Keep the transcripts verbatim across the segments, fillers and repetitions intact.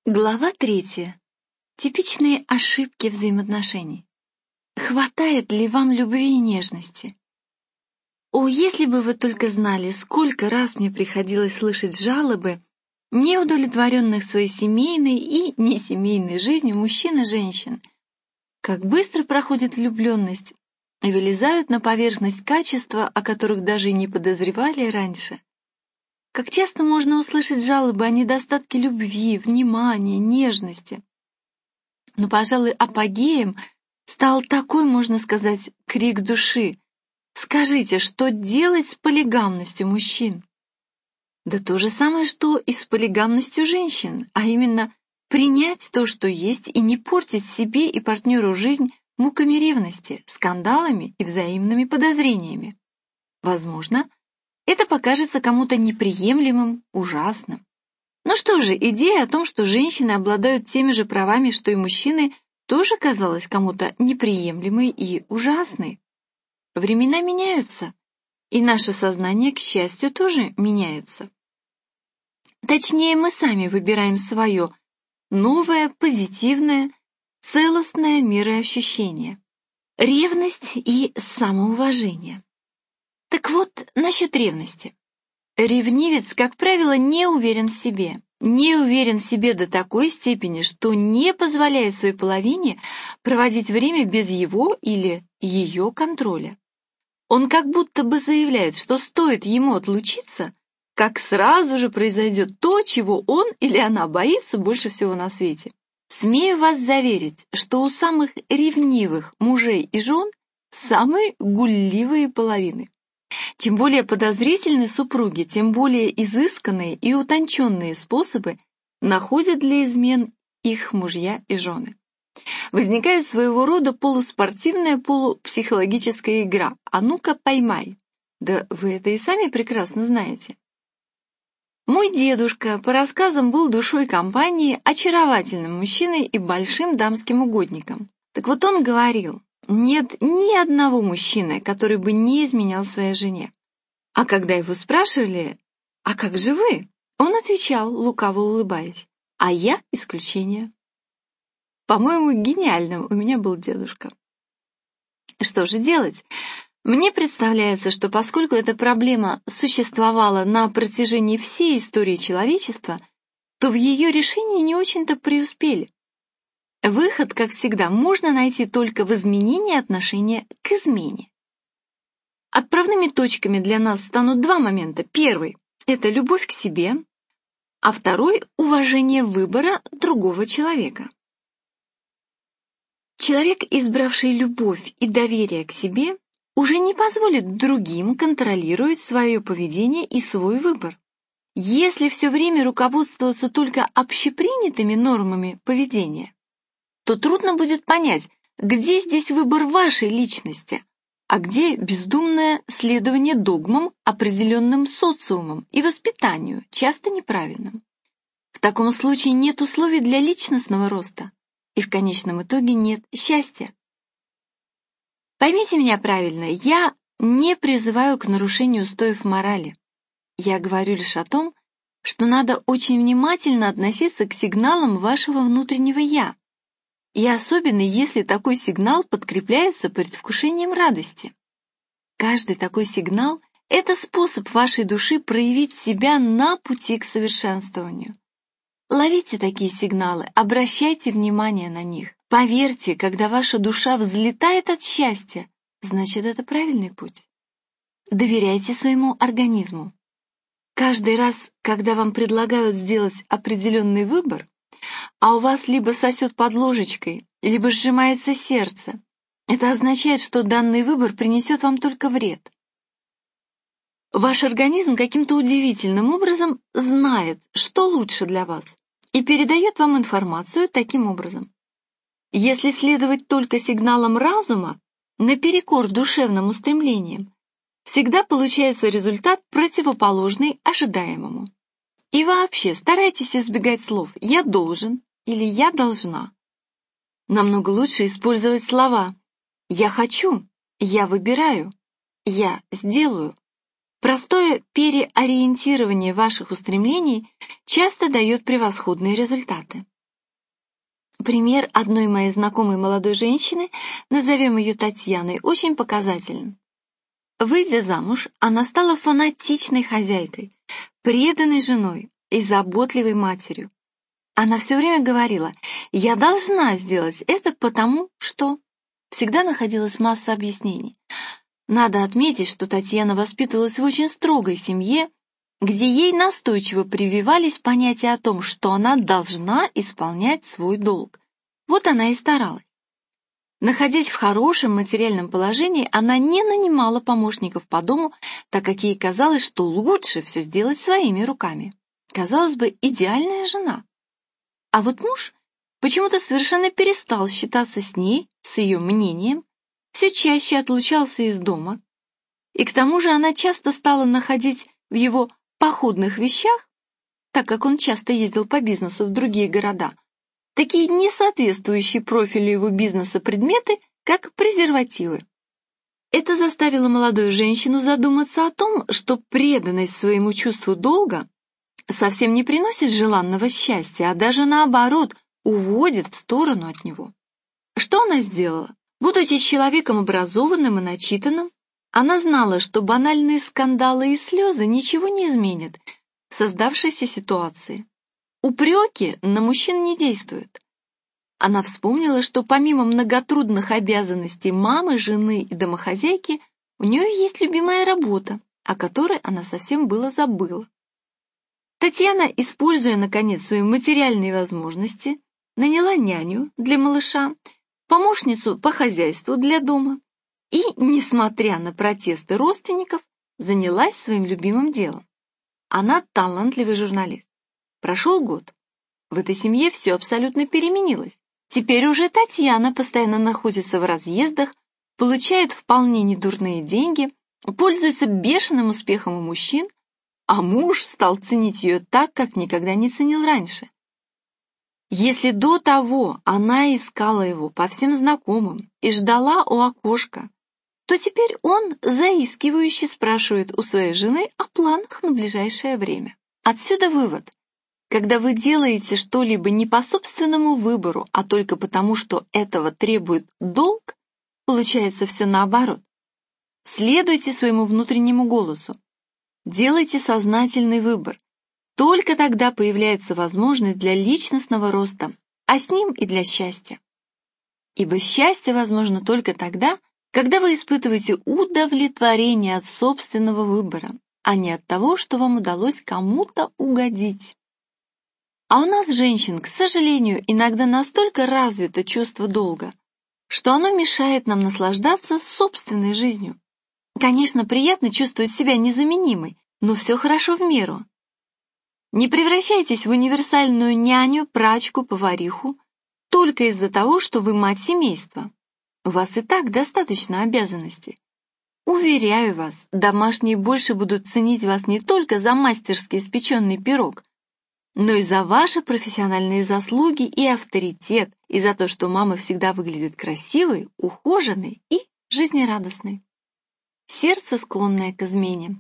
Глава третья. Типичные ошибки взаимоотношений. Хватает ли вам любви и нежности? О, если бы вы только знали, сколько раз мне приходилось слышать жалобы неудовлетворенных своей семейной и несемейной жизнью мужчин и женщин. Как быстро проходит влюбленность и вылезают на поверхность качества, о которых даже и не подозревали раньше. Как часто можно услышать жалобы о недостатке любви, внимания, нежности. Но, пожалуй, апогеем стал такой, можно сказать, крик души. Скажите, что делать с полигамностью мужчин? Да то же самое, что и с полигамностью женщин, а именно принять то, что есть, и не портить себе и партнеру жизнь муками ревности, скандалами и взаимными подозрениями. Возможно, это покажется кому-то неприемлемым, ужасным. Ну что же, идея о том, что женщины обладают теми же правами, что и мужчины, тоже казалась кому-то неприемлемой и ужасной. Времена меняются, и наше сознание, к счастью, тоже меняется. Точнее, мы сами выбираем свое новое, позитивное, целостное мироощущение. Ревность и самоуважение. Так вот, насчет ревности. Ревнивец, как правило, не уверен в себе. Не уверен в себе до такой степени, что не позволяет своей половине проводить время без его или ее контроля. Он как будто бы заявляет, что стоит ему отлучиться, как сразу же произойдет то, чего он или она боится больше всего на свете. Смею вас заверить, что у самых ревнивых мужей и жен самые гулливые половины. Чем более подозрительны супруги, тем более изысканные и утонченные способы находят для измен их мужья и жены. Возникает своего рода полуспортивная, полупсихологическая игра. А ну-ка поймай. Да вы это и сами прекрасно знаете. Мой дедушка, по рассказам, был душой компании, очаровательным мужчиной и большим дамским угодником. Так вот он говорил: нет ни одного мужчины, который бы не изменял своей жене. А когда его спрашивали: «А как же вы?», он отвечал, лукаво улыбаясь: «А я исключение». По-моему, гениальным у меня был дедушка. Что же делать? Мне представляется, что поскольку эта проблема существовала на протяжении всей истории человечества, то в ее решении не очень-то преуспели. Выход, как всегда, можно найти только в изменении отношения к измене. Отправными точками для нас станут два момента. Первый — это любовь к себе, а второй — уважение выбора другого человека. Человек, избравший любовь и доверие к себе, уже не позволит другим контролировать свое поведение и свой выбор. Если все время руководствоваться только общепринятыми нормами поведения, то трудно будет понять, где здесь выбор вашей личности, а где бездумное следование догмам, определенным социумом и воспитанию, часто неправильным. В таком случае нет условий для личностного роста, и в конечном итоге нет счастья. Поймите меня правильно, я не призываю к нарушению устоев морали. Я говорю лишь о том, что надо очень внимательно относиться к сигналам вашего внутреннего «я», и особенно если такой сигнал подкрепляется предвкушением радости. Каждый такой сигнал — это способ вашей души проявить себя на пути к совершенствованию. Ловите такие сигналы, обращайте внимание на них. Поверьте, когда ваша душа взлетает от счастья, значит, это правильный путь. Доверяйте своему организму. Каждый раз, когда вам предлагают сделать определенный выбор, а у вас либо сосет под ложечкой, либо сжимается сердце, это означает, что данный выбор принесет вам только вред. Ваш организм каким-то удивительным образом знает, что лучше для вас, и передает вам информацию таким образом. Если следовать только сигналам разума, наперекор душевным устремлениям, всегда получается результат, противоположный ожидаемому. И вообще старайтесь избегать слов «я должен» или «я должна». Намного лучше использовать слова «я хочу», «я выбираю», «я сделаю». Простое переориентирование ваших устремлений часто дает превосходные результаты. Пример одной моей знакомой молодой женщины, назовем ее Татьяной, очень показателен. Выйдя замуж, она стала фанатичной хозяйкой, преданной женой и заботливой матерью. Она все время говорила: «Я должна сделать это потому, что...» Всегда находилась масса объяснений. Надо отметить, что Татьяна воспитывалась в очень строгой семье, где ей настойчиво прививались понятия о том, что она должна исполнять свой долг. Вот она и старалась. Находясь в хорошем материальном положении, она не нанимала помощников по дому, так как ей казалось, что лучше все сделать своими руками. Казалось бы, идеальная жена. А вот муж почему-то совершенно перестал считаться с ней, с ее мнением, все чаще отлучался из дома, и к тому же она часто стала находить в его походных вещах, так как он часто ездил по бизнесу в другие города, такие несоответствующие профилю его бизнеса предметы, как презервативы. Это заставило молодую женщину задуматься о том, что преданность своему чувству долга совсем не приносит желанного счастья, а даже наоборот, уводит в сторону от него. Что она сделала? Будучи человеком образованным и начитанным, она знала, что банальные скандалы и слезы ничего не изменят в создавшейся ситуации. Упреки на мужчин не действуют. Она вспомнила, что помимо многотрудных обязанностей мамы, жены и домохозяйки, у нее есть любимая работа, о которой она совсем было забыла. Татьяна, используя, наконец, свои материальные возможности, наняла няню для малыша, помощницу по хозяйству для дома и, несмотря на протесты родственников, занялась своим любимым делом. Она талантливый журналист. Прошел год. В этой семье все абсолютно переменилось. Теперь уже Татьяна постоянно находится в разъездах, получает вполне недурные деньги, пользуется бешеным успехом у мужчин, а муж стал ценить ее так, как никогда не ценил раньше. Если до того она искала его по всем знакомым и ждала у окошка, то теперь он заискивающе спрашивает у своей жены о планах на ближайшее время. Отсюда вывод. Когда вы делаете что-либо не по собственному выбору, а только потому, что этого требует долг, получается все наоборот. Следуйте своему внутреннему голосу. Делайте сознательный выбор. Только тогда появляется возможность для личностного роста, а с ним и для счастья. Ибо счастье возможно только тогда, когда вы испытываете удовлетворение от собственного выбора, а не от того, что вам удалось кому-то угодить. А у нас, женщин, к сожалению, иногда настолько развито чувство долга, что оно мешает нам наслаждаться собственной жизнью. Конечно, приятно чувствовать себя незаменимой, но все хорошо в меру. Не превращайтесь в универсальную няню, прачку, повариху только из-за того, что вы мать семейства. У вас и так достаточно обязанностей. Уверяю вас, домашние больше будут ценить вас не только за мастерски испеченный пирог, но и за ваши профессиональные заслуги и авторитет, и за то, что мама всегда выглядит красивой, ухоженной и жизнерадостной. Сердце, склонное к измене.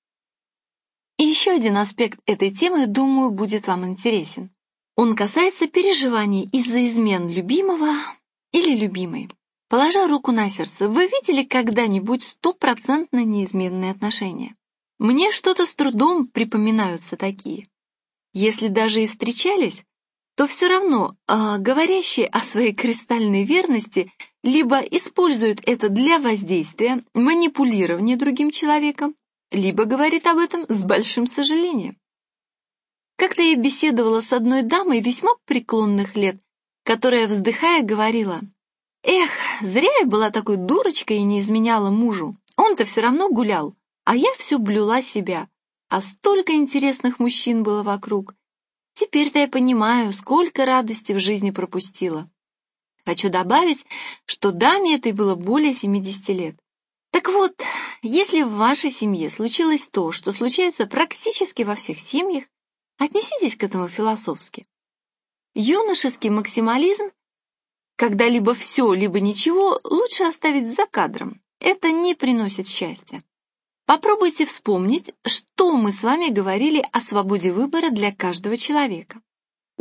И еще один аспект этой темы, думаю, будет вам интересен. Он касается переживаний из-за измен любимого или любимой. Положа руку на сердце, вы видели когда-нибудь стопроцентно неизменные отношения? Мне что-то с трудом припоминаются такие. Если даже и встречались, то все равно э, говорящие о своей кристальной верности либо используют это для воздействия, манипулирования другим человеком, либо говорит об этом с большим сожалением. Как-то я беседовала с одной дамой весьма преклонных лет, которая, вздыхая, говорила: «Эх, зря я была такой дурочкой и не изменяла мужу. Он-то все равно гулял, а я все блюла себя. А столько интересных мужчин было вокруг. Теперь-то я понимаю, сколько радости в жизни пропустила». Хочу добавить, что даме этой было более семидесяти лет. Так вот, если в вашей семье случилось то, что случается практически во всех семьях, отнеситесь к этому философски. Юношеский максимализм, когда либо все, либо ничего, лучше оставить за кадром. Это не приносит счастья. Попробуйте вспомнить, что мы с вами говорили о свободе выбора для каждого человека.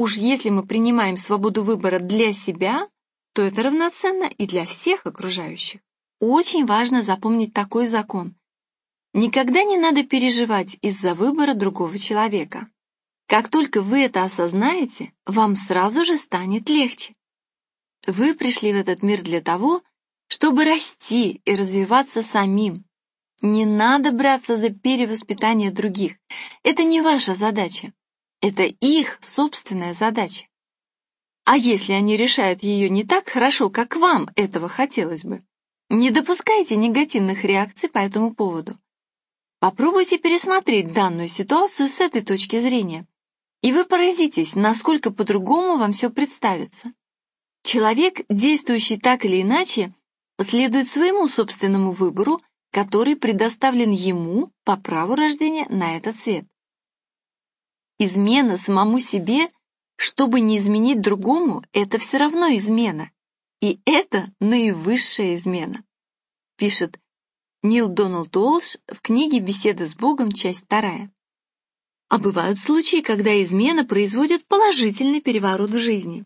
уж если мы принимаем свободу выбора для себя, то это равноценно и для всех окружающих. Очень важно запомнить такой закон. Никогда не надо переживать из-за выбора другого человека. Как только вы это осознаете, вам сразу же станет легче. Вы пришли в этот мир для того, чтобы расти и развиваться самим. Не надо браться за перевоспитание других. Это не ваша задача. Это их собственная задача. А если они решают ее не так хорошо, как вам этого хотелось бы, не допускайте негативных реакций по этому поводу. Попробуйте пересмотреть данную ситуацию с этой точки зрения, и вы поразитесь, насколько по-другому вам все представится. Человек, действующий так или иначе, следует своему собственному выбору, который предоставлен ему по праву рождения на этот свет. Измена самому себе, чтобы не изменить другому, это все равно измена. И это наивысшая измена, пишет Нил Дональд Уолш в книге «Беседа с Богом», часть вторая. А бывают случаи, когда измена производит положительный переворот в жизни.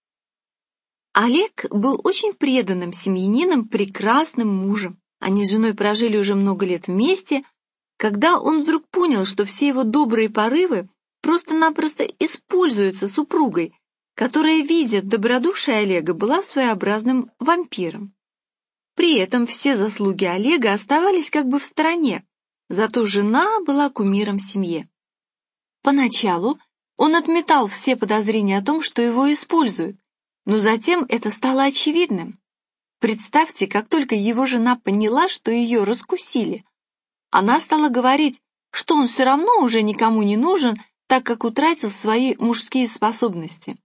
Олег был очень преданным семьянином, прекрасным мужем. Они с женой прожили уже много лет вместе, когда он вдруг понял, что все его добрые порывы просто-напросто используются супругой, которая, видя добродушие Олега, была своеобразным вампиром. При этом все заслуги Олега оставались как бы в стороне, зато жена была кумиром в семье. Поначалу он отметал все подозрения о том, что его используют, но затем это стало очевидным. Представьте, как только его жена поняла, что ее раскусили, она стала говорить, что он все равно уже никому не нужен, так как утратил свои мужские способности.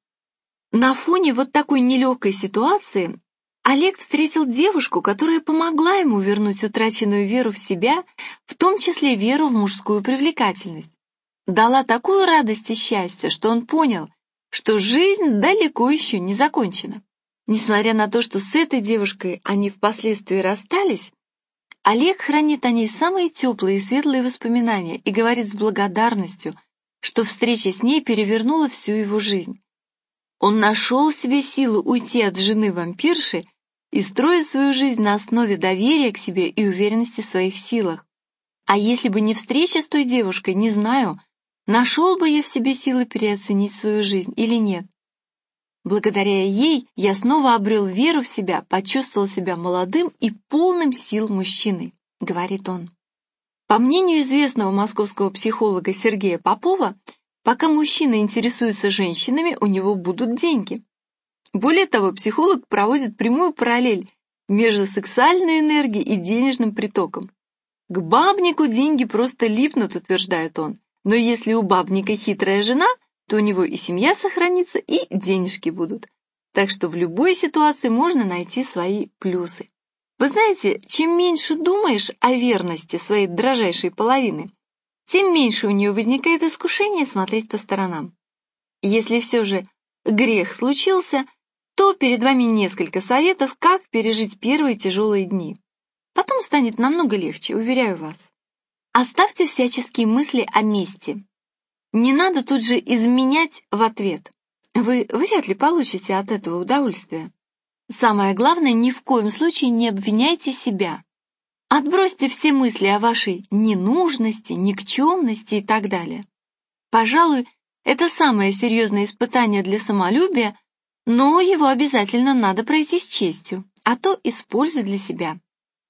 На фоне вот такой нелегкой ситуации Олег встретил девушку, которая помогла ему вернуть утраченную веру в себя, в том числе веру в мужскую привлекательность. Дала такую радость и счастье, что он понял, что жизнь далеко еще не закончена. Несмотря на то, что с этой девушкой они впоследствии расстались, Олег хранит о ней самые теплые и светлые воспоминания и говорит с благодарностью, что встреча с ней перевернула всю его жизнь. Он нашел в себе силу уйти от жены-вампирши и строить свою жизнь на основе доверия к себе и уверенности в своих силах. А если бы не встреча с той девушкой, не знаю, нашел бы я в себе силы переоценить свою жизнь или нет. Благодаря ей я снова обрел веру в себя, почувствовал себя молодым и полным сил мужчиной, говорит он. По мнению известного московского психолога Сергея Попова, пока мужчина интересуется женщинами, у него будут деньги. Более того, психолог проводит прямую параллель между сексуальной энергией и денежным притоком. К бабнику деньги просто липнут, утверждает он, но если у бабника хитрая жена, то у него и семья сохранится, и денежки будут. Так что в любой ситуации можно найти свои плюсы. Вы знаете, чем меньше думаешь о верности своей дрожайшей половины, тем меньше у нее возникает искушение смотреть по сторонам. Если все же грех случился, то перед вами несколько советов, как пережить первые тяжелые дни. Потом станет намного легче, уверяю вас. Оставьте всяческие мысли о мести. Не надо тут же изменять в ответ. Вы вряд ли получите от этого удовольствие. Самое главное, ни в коем случае не обвиняйте себя. Отбросьте все мысли о вашей ненужности, никчемности и так далее. Пожалуй, это самое серьезное испытание для самолюбия, но его обязательно надо пройти с честью, а то используй для себя.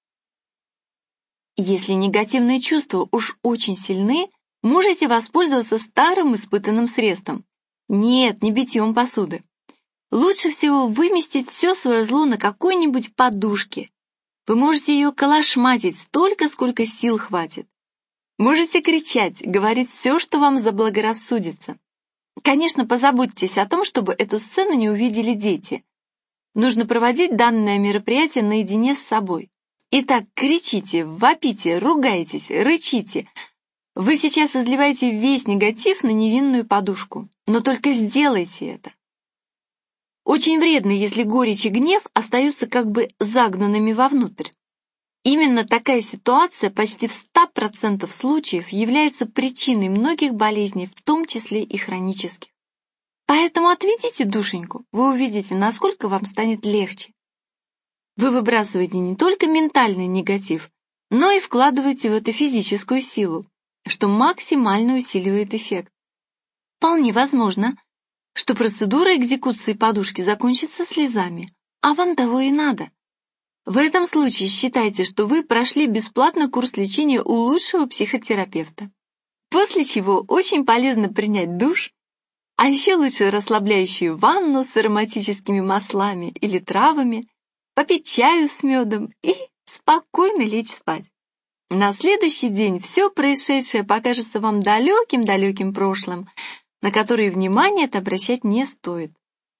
Если негативные чувства уж очень сильны, можете воспользоваться старым испытанным средством. Нет, не битьем посуды. Лучше всего выместить все свое зло на какой-нибудь подушке. Вы можете ее калашматить столько, сколько сил хватит. Можете кричать, говорить все, что вам заблагорассудится. Конечно, позаботьтесь о том, чтобы эту сцену не увидели дети. Нужно проводить данное мероприятие наедине с собой. Итак, кричите, вопите, ругайтесь, рычите. Вы сейчас изливаете весь негатив на невинную подушку, но только сделайте это. Очень вредно, если горечь и гнев остаются как бы загнанными вовнутрь. Именно такая ситуация почти в ста процентах случаев является причиной многих болезней, в том числе и хронических. Поэтому отведите душеньку, вы увидите, насколько вам станет легче. Вы выбрасываете не только ментальный негатив, но и вкладываете в это физическую силу, что максимально усиливает эффект. Вполне возможно, что процедура экзекуции подушки закончится слезами, а вам того и надо. В этом случае считайте, что вы прошли бесплатно курс лечения у лучшего психотерапевта. После чего очень полезно принять душ, а еще лучше расслабляющую ванну с ароматическими маслами или травами, попить чаю с медом и спокойно лечь спать. На следующий день все происшедшее покажется вам далеким-далеким прошлым, на которые внимание это обращать не стоит.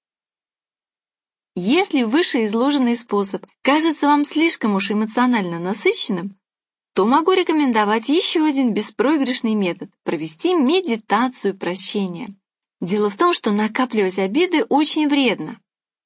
Если вышеизложенный способ кажется вам слишком уж эмоционально насыщенным, то могу рекомендовать еще один беспроигрышный метод – провести медитацию прощения. Дело в том, что накапливать обиды очень вредно.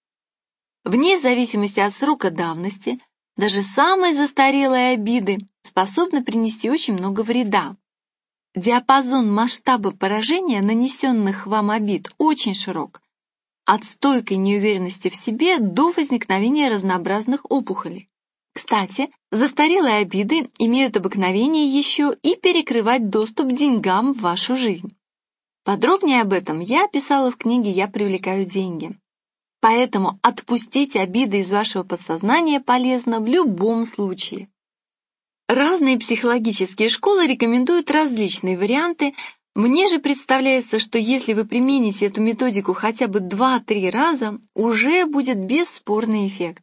Вне зависимости от срока давности, даже самые застарелые обиды способны принести очень много вреда. Диапазон масштаба поражения нанесенных вам обид очень широк, от стойкой неуверенности в себе до возникновения разнообразных опухолей. Кстати, застарелые обиды имеют обыкновение еще и перекрывать доступ к деньгам в вашу жизнь. Подробнее об этом я писала в книге «Я привлекаю деньги». Поэтому отпустить обиды из вашего подсознания полезно в любом случае. Разные психологические школы рекомендуют различные варианты. Мне же представляется, что если вы примените эту методику хотя бы два-три раза, уже будет бесспорный эффект.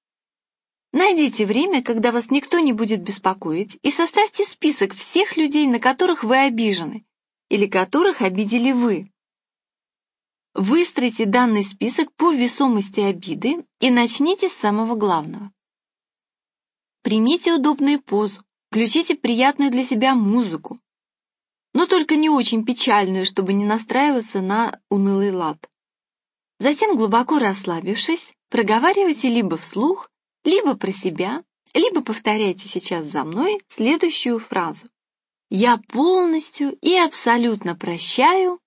Найдите время, когда вас никто не будет беспокоить, и составьте список всех людей, на которых вы обижены, или которых обидели вы. Выстройте данный список по весомости обиды и начните с самого главного. Примите удобную позу, включите приятную для себя музыку, но только не очень печальную, чтобы не настраиваться на унылый лад. Затем, глубоко расслабившись, проговаривайте либо вслух, либо про себя, либо повторяйте сейчас за мной следующую фразу. «Я полностью и абсолютно прощаю».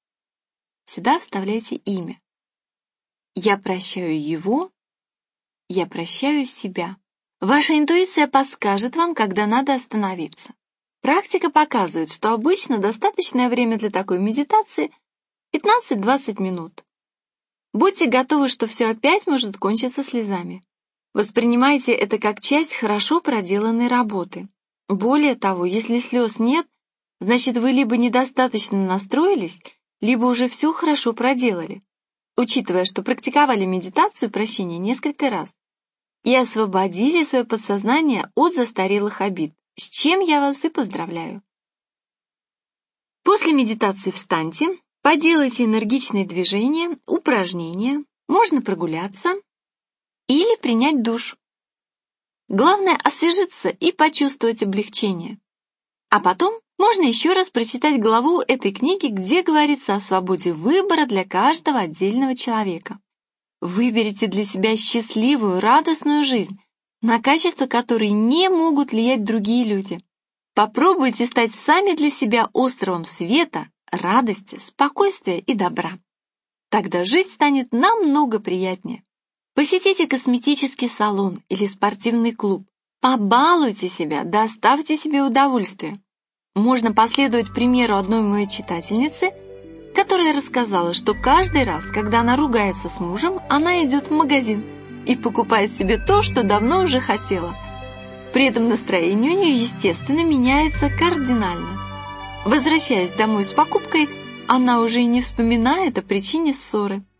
Сюда вставляйте имя. «Я прощаю его», «Я прощаю себя». Ваша интуиция подскажет вам, когда надо остановиться. Практика показывает, что обычно достаточное время для такой медитации пятнадцать-двадцать минут. Будьте готовы, что все опять может кончиться слезами. Воспринимайте это как часть хорошо проделанной работы. Более того, если слез нет, значит вы либо недостаточно настроились, либо уже все хорошо проделали, учитывая, что практиковали медитацию прощения несколько раз. И освободите свое подсознание от застарелых обид, с чем я вас и поздравляю. После медитации встаньте, поделайте энергичные движения, упражнения, можно прогуляться или принять душ. Главное освежиться и почувствовать облегчение. А потом можно еще раз прочитать главу этой книги, где говорится о свободе выбора для каждого отдельного человека. Выберите для себя счастливую, радостную жизнь, на качество которой не могут влиять другие люди. Попробуйте стать сами для себя островом света, радости, спокойствия и добра. Тогда жить станет намного приятнее. Посетите косметический салон или спортивный клуб. Побалуйте себя, доставьте себе удовольствие. Можно последовать примеру одной моей читательницы, которая рассказала, что каждый раз, когда она ругается с мужем, она идет в магазин и покупает себе то, что давно уже хотела. При этом настроение у нее, естественно, меняется кардинально. Возвращаясь домой с покупкой, она уже и не вспоминает о причине ссоры.